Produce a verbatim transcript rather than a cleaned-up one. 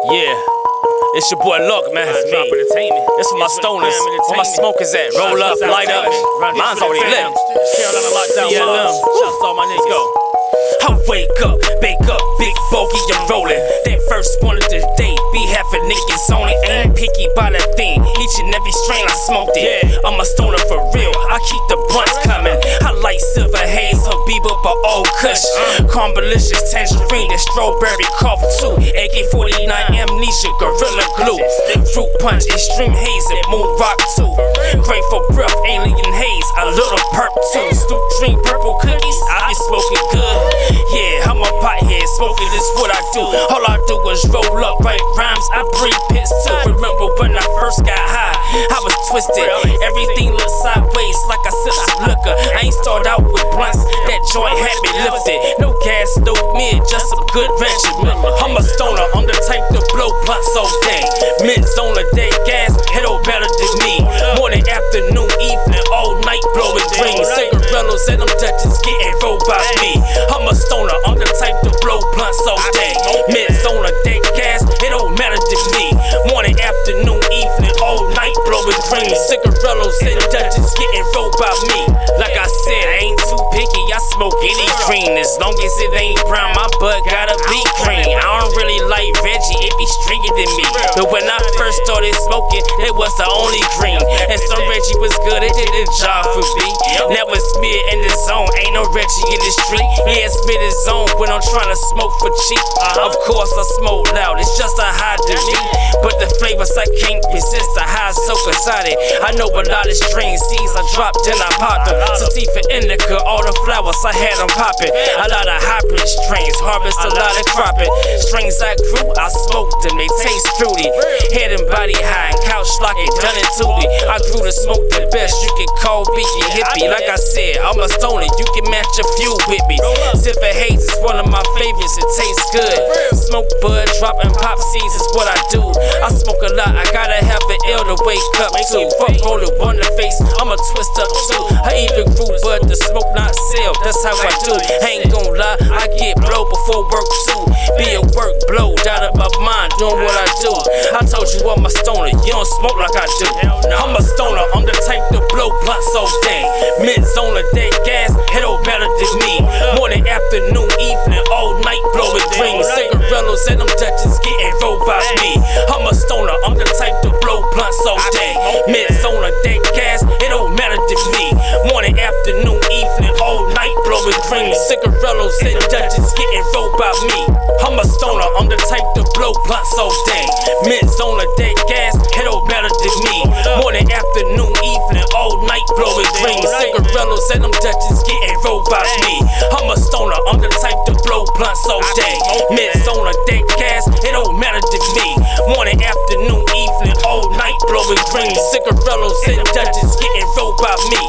Yeah, it's your boy Luck, man. It's me. It's for my stoners. Where my smokers at? Roll up, light up. Mine's already lit. C L M. Shouts to all my niggas. Go. I wake up, bake up, big bogey, you're rolling. That first one of the day, be half a niggas only. Ain't picky by that thing. Each and every strain I smoked it. I'm a stoner for real. I keep the blunts coming. I like silver haze, Habiba, but all kush. Carmelicious, tangerine, and strawberry cough too. A K forty-nine, amnesia, gorilla glue. Fruit punch, extreme haze, and moon rock too. Grateful breath, alien haze, a little perp too. Stoop drink purple cookies, I be smoking good. Yeah, I'm a pothead, smoking is what I do. All I do is roll up, write rhymes, I breathe pits too. Remember when I first got high, I was twisted. Everything looked sideways like I sipped some liquor. I ain't started out with blunts, that joint had me lifted. No gas, no mid, just some good regimen. I'm a stoner, I'm the type to blow blunts all day. Mints on the day, gas, it all better than me. Morning, afternoon, evening, all night blowing green. Cigarillos and them Dutchess getting rolled by me. I'm a stoner, I'm the type to blow blunts all day. Mints on the day, gas, it don't matter to me. Morning, afternoon, evening, all night blowing green. Cigarillos and Dutchess getting rolled by me. Like I said, I ain't too picky, I smoke any green. As long as it ain't brown, my bud gotta be green. I don't really like Reggie, it be stringy than me. But when I first started smoking, it was the only green. And some Reggie was good, it did a job for me. Now it's me in the zone, ain't no Reggie in the street. Yeah, it's me in the zone when I'm trying to smoke for cheap. Of course I smoke loud, it's just a high to me. But the flavors I can't resist, the high so excited. I know a lot of strange seeds I dropped and I popped them. Sativa, indica, all the flowers I had them popping. A lot of hybrid strains, harvest a lot of cropping. Strains I grew, I smoked them, they taste fruity. Head and body high, and couch locking, done it to me. I grew to smoke the best, you can call me a hippie. Like I said, I'm a stoner, you can match a few with me. Silver haze is one of my favorites, it tastes good. Smoke bud, dropping pop seeds is what I do. I smoke a lot, I gotta have an L to wake up to. Fuck rolling one the face, I'ma twist up too. I even grew bud to smoke, not sell, that's how I do. I ain't gon' lie, I get blow before work too. Be a work blow, out of my mind, doing what I do. I told you I'm a stoner, you don't smoke like I do. I'm a stoner, I'm the type to blow blunts all day. Mints on the day, gas, it don't matter than me. Morning, afternoon, evening, all night blowing green. Cigarillos and them Dutchess getting rolled by me. I'm a stoner, I'm the type to blow blunts all day. Mints on the day, gas, it don't matter to me. Morning, afternoon, evening, all night blowing green. Cigarillos and Dutchess getting rolled by me. I'm a stoner, I'm the type to blow blunts all day. Mints on the day, gas, it don't matter to me. Morning, afternoon, evening, all night blowing green. Cigarillos and them Dutchess getting rolled by me. I'm a stoner, I'm the type to blow blunts all day. Mints on the day, gas, it don't matter to me. Morning, afternoon, evening, all night blowing green. Cigarillos and Dutchess getting rolled by me.